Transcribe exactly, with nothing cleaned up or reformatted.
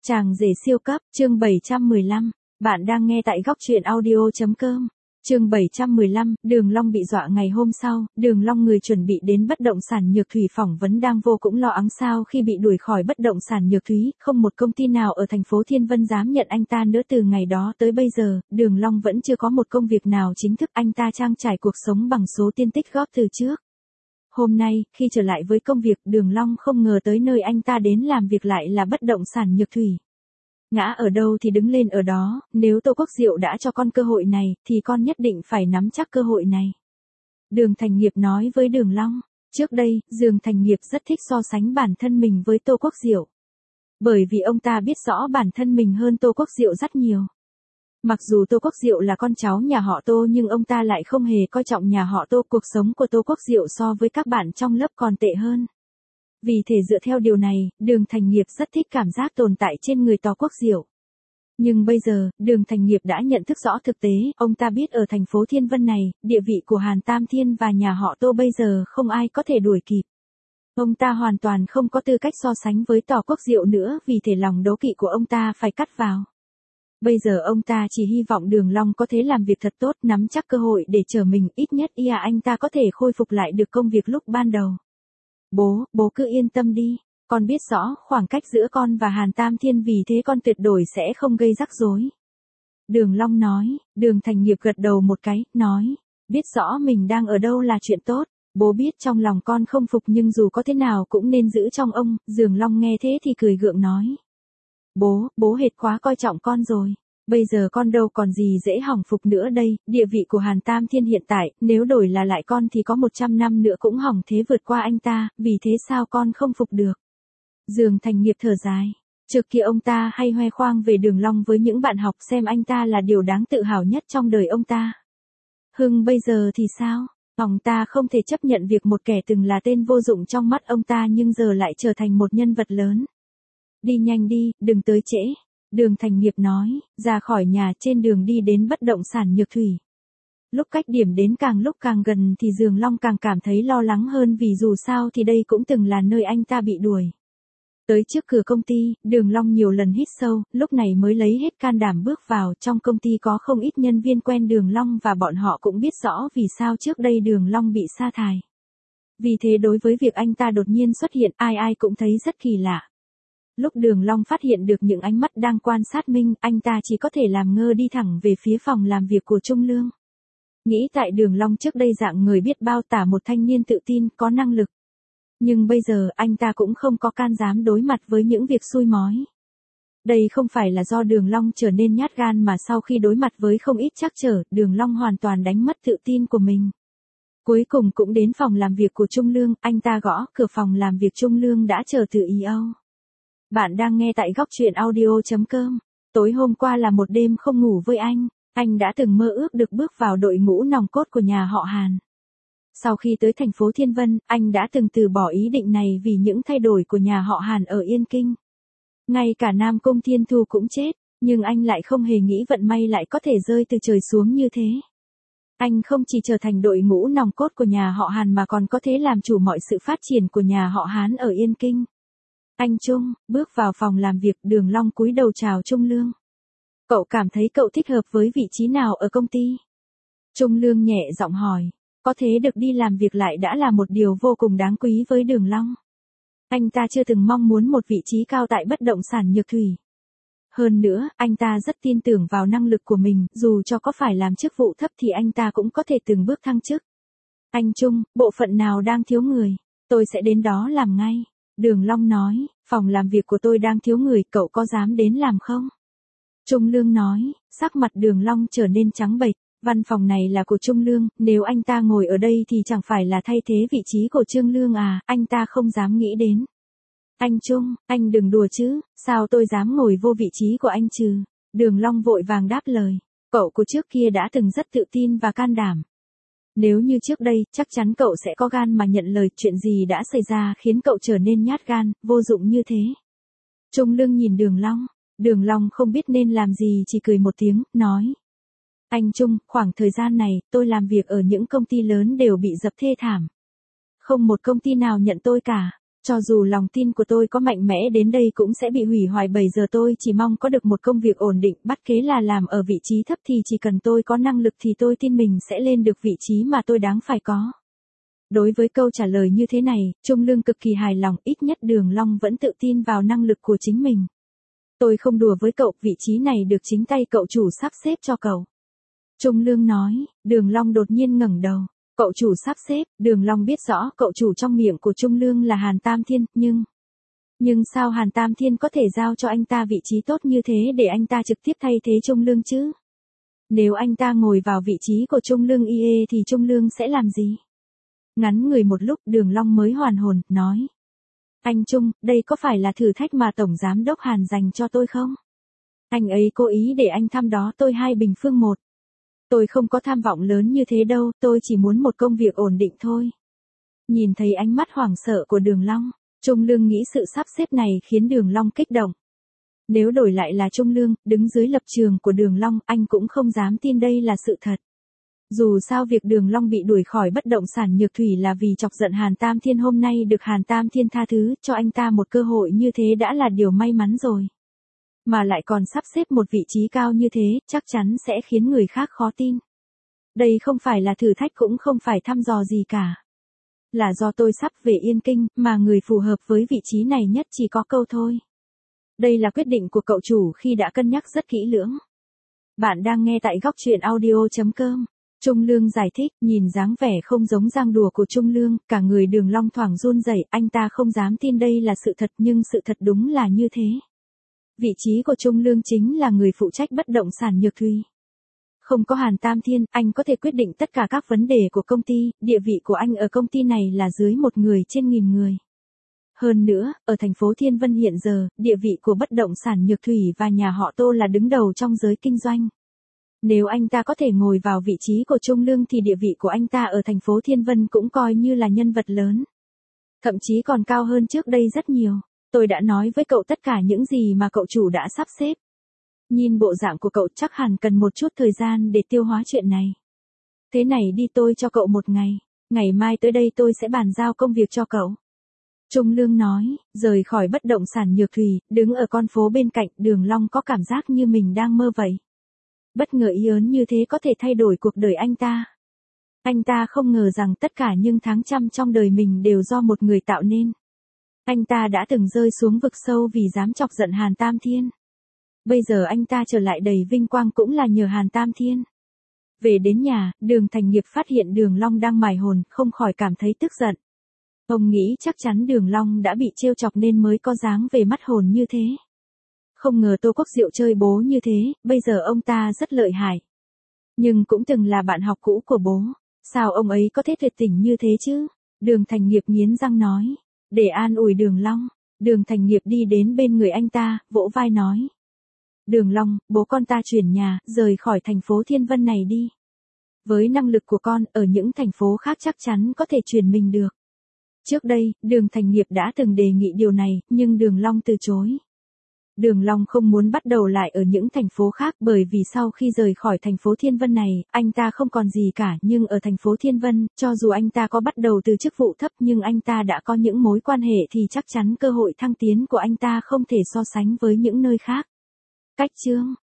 Chàng rể siêu cấp, chương bảy trăm mười lăm. Bạn đang nghe tại góc truyện audio chấm com. Chương bảy trăm mười lăm, Đường Long bị dọa. Ngày hôm sau, Đường Long người chuẩn bị đến bất động sản Nhược Thủy phỏng vấn đang vô cùng lo ắng sao khi bị đuổi khỏi bất động sản Nhược Thủy, không một công ty nào ở thành phố Thiên Vân dám nhận anh ta nữa. Từ ngày đó tới bây giờ, Đường Long vẫn chưa có một công việc nào chính thức. Anh ta trang trải cuộc sống bằng số tiền tích góp từ trước. Hôm nay, khi trở lại với công việc, Đường Long không ngờ tới nơi anh ta đến làm việc lại là bất động sản Nhược Thủy. Ngã ở đâu thì đứng lên ở đó, nếu Tô Quốc Diệu đã cho con cơ hội này, thì con nhất định phải nắm chắc cơ hội này. Đường Thành Nghiệp nói với Đường Long. Trước đây, Đường Thành Nghiệp rất thích so sánh bản thân mình với Tô Quốc Diệu. Bởi vì ông ta biết rõ bản thân mình hơn Tô Quốc Diệu rất nhiều. Mặc dù Tô Quốc Diệu là con cháu nhà họ Tô nhưng ông ta lại không hề coi trọng nhà họ Tô. Cuộc sống của Tô Quốc Diệu so với các bạn trong lớp còn tệ hơn. Vì thể dựa theo điều này, Đường Thành Nghiệp rất thích cảm giác tồn tại trên người Tô Quốc Diệu. Nhưng bây giờ, Đường Thành Nghiệp đã nhận thức rõ thực tế, ông ta biết ở thành phố Thiên Vân này, địa vị của Hàn Tam Thiên và nhà họ Tô bây giờ không ai có thể đuổi kịp. Ông ta hoàn toàn không có tư cách so sánh với Tô Quốc Diệu nữa, vì thể lòng đố kỵ của ông ta phải cắt vào. Bây giờ ông ta chỉ hy vọng Đường Long có thể làm việc thật tốt, nắm chắc cơ hội để trở mình, ít nhất ia anh ta có thể khôi phục lại được công việc lúc ban đầu. Bố, bố cứ yên tâm đi, con biết rõ khoảng cách giữa con và Hàn Tam Thiên, vì thế con tuyệt đối sẽ không gây rắc rối. Đường Long nói. Đường Thành Nghiệp gật đầu một cái, nói, biết rõ mình đang ở đâu là chuyện tốt, bố biết trong lòng con không phục nhưng dù có thế nào cũng nên giữ trong ông. Đường Long nghe thế thì cười gượng nói. Bố, bố hệt quá coi trọng con rồi. Bây giờ con đâu còn gì dễ hỏng phục nữa đây, địa vị của Hàn Tam Thiên hiện tại, nếu đổi là lại con thì có một trăm năm nữa cũng hỏng thế vượt qua anh ta, vì thế sao con không phục được. Đường Thành Nghiệp thở dài. Trước kia ông ta hay khoe khoang về Đường Long với những bạn học, xem anh ta là điều đáng tự hào nhất trong đời ông ta. Hưng bây giờ thì sao? Ông ta không thể chấp nhận việc một kẻ từng là tên vô dụng trong mắt ông ta nhưng giờ lại trở thành một nhân vật lớn. Đi nhanh đi, đừng tới trễ. Đường Thành Nghiệp nói, ra khỏi nhà trên đường đi đến bất động sản Nhược Thủy. Lúc cách điểm đến càng lúc càng gần thì Đường Long càng cảm thấy lo lắng hơn, vì dù sao thì đây cũng từng là nơi anh ta bị đuổi. Tới trước cửa công ty, Đường Long nhiều lần hít sâu, lúc này mới lấy hết can đảm bước vào. Trong công ty có không ít nhân viên quen Đường Long và bọn họ cũng biết rõ vì sao trước đây Đường Long bị sa thải. Vì thế đối với việc anh ta đột nhiên xuất hiện, ai ai cũng thấy rất kỳ lạ. Lúc Đường Long phát hiện được những ánh mắt đang quan sát mình, anh ta chỉ có thể làm ngơ đi thẳng về phía phòng làm việc của Trung Lương. Nghĩ tại Đường Long trước đây dạng người biết bao tả một thanh niên tự tin, có năng lực. Nhưng bây giờ anh ta cũng không có can dám đối mặt với những việc xui mói. Đây không phải là do Đường Long trở nên nhát gan mà sau khi đối mặt với không ít trắc trở, Đường Long hoàn toàn đánh mất tự tin của mình. Cuối cùng cũng đến phòng làm việc của Trung Lương, anh ta gõ cửa phòng làm việc Trung Lương đã chờ từ e o. Bạn đang nghe tại góc truyện audio chấm com. Tối hôm qua là một đêm không ngủ với anh, anh đã từng mơ ước được bước vào đội ngũ nòng cốt của nhà họ Hàn. Sau khi tới thành phố Thiên Vân, anh đã từng từ bỏ ý định này vì những thay đổi của nhà họ Hàn ở Yên Kinh. Ngay cả Nam Cung Thiên Thu cũng chết, nhưng anh lại không hề nghĩ vận may lại có thể rơi từ trời xuống như thế. Anh không chỉ trở thành đội ngũ nòng cốt của nhà họ Hàn mà còn có thể làm chủ mọi sự phát triển của nhà họ Hán ở Yên Kinh. Anh Trung, bước vào phòng làm việc, Đường Long cúi đầu chào Trung Lương. Cậu cảm thấy cậu thích hợp với vị trí nào ở công ty? Trung Lương nhẹ giọng hỏi. Có thế được đi làm việc lại đã là một điều vô cùng đáng quý với Đường Long. Anh ta chưa từng mong muốn một vị trí cao tại bất động sản Nhược Thủy. Hơn nữa, anh ta rất tin tưởng vào năng lực của mình, dù cho có phải làm chức vụ thấp thì anh ta cũng có thể từng bước thăng chức. Anh Trung, bộ phận nào đang thiếu người? Tôi sẽ đến đó làm ngay. Đường Long nói, phòng làm việc của tôi đang thiếu người, cậu có dám đến làm không? Trung Lương nói, sắc mặt Đường Long trở nên trắng bệch, văn phòng này là của Trung Lương, nếu anh ta ngồi ở đây thì chẳng phải là thay thế vị trí của Trương Lương à, anh ta không dám nghĩ đến. Anh Trung, anh đừng đùa chứ, sao tôi dám ngồi vô vị trí của anh chứ? Đường Long vội vàng đáp lời, cậu của trước kia đã từng rất tự tin và can đảm. Nếu như trước đây, chắc chắn cậu sẽ có gan mà nhận lời, chuyện gì đã xảy ra khiến cậu trở nên nhát gan, vô dụng như thế. Trung Lương nhìn Đường Long, Đường Long không biết nên làm gì chỉ cười một tiếng, nói. Anh Trung, khoảng thời gian này, tôi làm việc ở những công ty lớn đều bị dập thê thảm. Không một công ty nào nhận tôi cả. Cho dù lòng tin của tôi có mạnh mẽ đến đây cũng sẽ bị hủy hoại, bây giờ tôi chỉ mong có được một công việc ổn định, bất kể là làm ở vị trí thấp thì chỉ cần tôi có năng lực thì tôi tin mình sẽ lên được vị trí mà tôi đáng phải có. Đối với câu trả lời như thế này, Trung Lương cực kỳ hài lòng, ít nhất Đường Long vẫn tự tin vào năng lực của chính mình. Tôi không đùa với cậu, vị trí này được chính tay cậu chủ sắp xếp cho cậu. Trung Lương nói. Đường Long đột nhiên ngẩng đầu. Cậu chủ sắp xếp. Đường Long biết rõ cậu chủ trong miệng của Trung Lương là Hàn Tam Thiên, nhưng... Nhưng sao Hàn Tam Thiên có thể giao cho anh ta vị trí tốt như thế để anh ta trực tiếp thay thế Trung Lương chứ? Nếu anh ta ngồi vào vị trí của Trung Lương i e thì Trung Lương sẽ làm gì? Ngắn người một lúc, Đường Long mới hoàn hồn, nói. Anh Trung, đây có phải là thử thách mà Tổng Giám đốc Hàn dành cho tôi không? Anh ấy cố ý để anh thăm đó tôi hai bình phương một. Tôi không có tham vọng lớn như thế đâu, tôi chỉ muốn một công việc ổn định thôi. Nhìn thấy ánh mắt hoảng sợ của Đường Long, Trung Lương nghĩ sự sắp xếp này khiến Đường Long kích động. Nếu đổi lại là Trung Lương, đứng dưới lập trường của Đường Long, anh cũng không dám tin đây là sự thật. Dù sao việc Đường Long bị đuổi khỏi bất động sản Nhược Thủy là vì chọc giận Hàn Tam Thiên, hôm nay được Hàn Tam Thiên tha thứ cho anh ta một cơ hội như thế đã là điều may mắn rồi. Mà lại còn sắp xếp một vị trí cao như thế, chắc chắn sẽ khiến người khác khó tin. Đây không phải là thử thách cũng không phải thăm dò gì cả. Là do tôi sắp về Yên Kinh, mà người phù hợp với vị trí này nhất chỉ có câu thôi. Đây là quyết định của cậu chủ khi đã cân nhắc rất kỹ lưỡng. Bạn đang nghe tại góc truyện audio chấm com. Trung Lương giải thích, nhìn dáng vẻ không giống giang đùa của Trung Lương, cả người Đường Long thoảng run rẩy, anh ta không dám tin đây là sự thật, nhưng sự thật đúng là như thế. Vị trí của Trung Lương chính là người phụ trách bất động sản Nhược Thủy. Không có Hàn Tam Thiên, anh có thể quyết định tất cả các vấn đề của công ty, địa vị của anh ở công ty này là dưới một người trên nghìn người. Hơn nữa, ở thành phố Thiên Vân hiện giờ, địa vị của bất động sản Nhược Thủy và nhà họ Tô là đứng đầu trong giới kinh doanh. Nếu anh ta có thể ngồi vào vị trí của Trung Lương thì địa vị của anh ta ở thành phố Thiên Vân cũng coi như là nhân vật lớn. Thậm chí còn cao hơn trước đây rất nhiều. Tôi đã nói với cậu tất cả những gì mà cậu chủ đã sắp xếp. Nhìn bộ dạng của cậu chắc hẳn cần một chút thời gian để tiêu hóa chuyện này. Thế này đi, tôi cho cậu một ngày. Ngày mai tới đây tôi sẽ bàn giao công việc cho cậu. Trung Lương nói, rời khỏi bất động sản Nhược Thủy, đứng ở con phố bên cạnh, Đường Long có cảm giác như mình đang mơ vậy. Bất ngờ ý ớn như thế có thể thay đổi cuộc đời anh ta. Anh ta không ngờ rằng tất cả những tháng trăm trong đời mình đều do một người tạo nên. Anh ta đã từng rơi xuống vực sâu vì dám chọc giận Hàn Tam Thiên. Bây giờ anh ta trở lại đầy vinh quang cũng là nhờ Hàn Tam Thiên. Về đến nhà, Đường Thành Nghiệp phát hiện Đường Long đang mải hồn, không khỏi cảm thấy tức giận. Ông nghĩ chắc chắn Đường Long đã bị trêu chọc nên mới có dáng về mất hồn như thế. Không ngờ Tô Quốc Diệu chơi bố như thế, bây giờ ông ta rất lợi hại. Nhưng cũng từng là bạn học cũ của bố, sao ông ấy có thể tuyệt tình như thế chứ? Đường Thành Nghiệp nghiến răng nói. Để an ủi Đường Long, Đường Thành Nghiệp đi đến bên người anh ta, vỗ vai nói. Đường Long, bố con ta chuyển nhà, rời khỏi thành phố Thiên Vân này đi. Với năng lực của con, ở những thành phố khác chắc chắn có thể chuyển mình được. Trước đây, Đường Thành Nghiệp đã từng đề nghị điều này, nhưng Đường Long từ chối. Đường Long không muốn bắt đầu lại ở những thành phố khác bởi vì sau khi rời khỏi thành phố Thiên Vân này, anh ta không còn gì cả, nhưng ở thành phố Thiên Vân, cho dù anh ta có bắt đầu từ chức vụ thấp nhưng anh ta đã có những mối quan hệ thì chắc chắn cơ hội thăng tiến của anh ta không thể so sánh với những nơi khác. Cách chương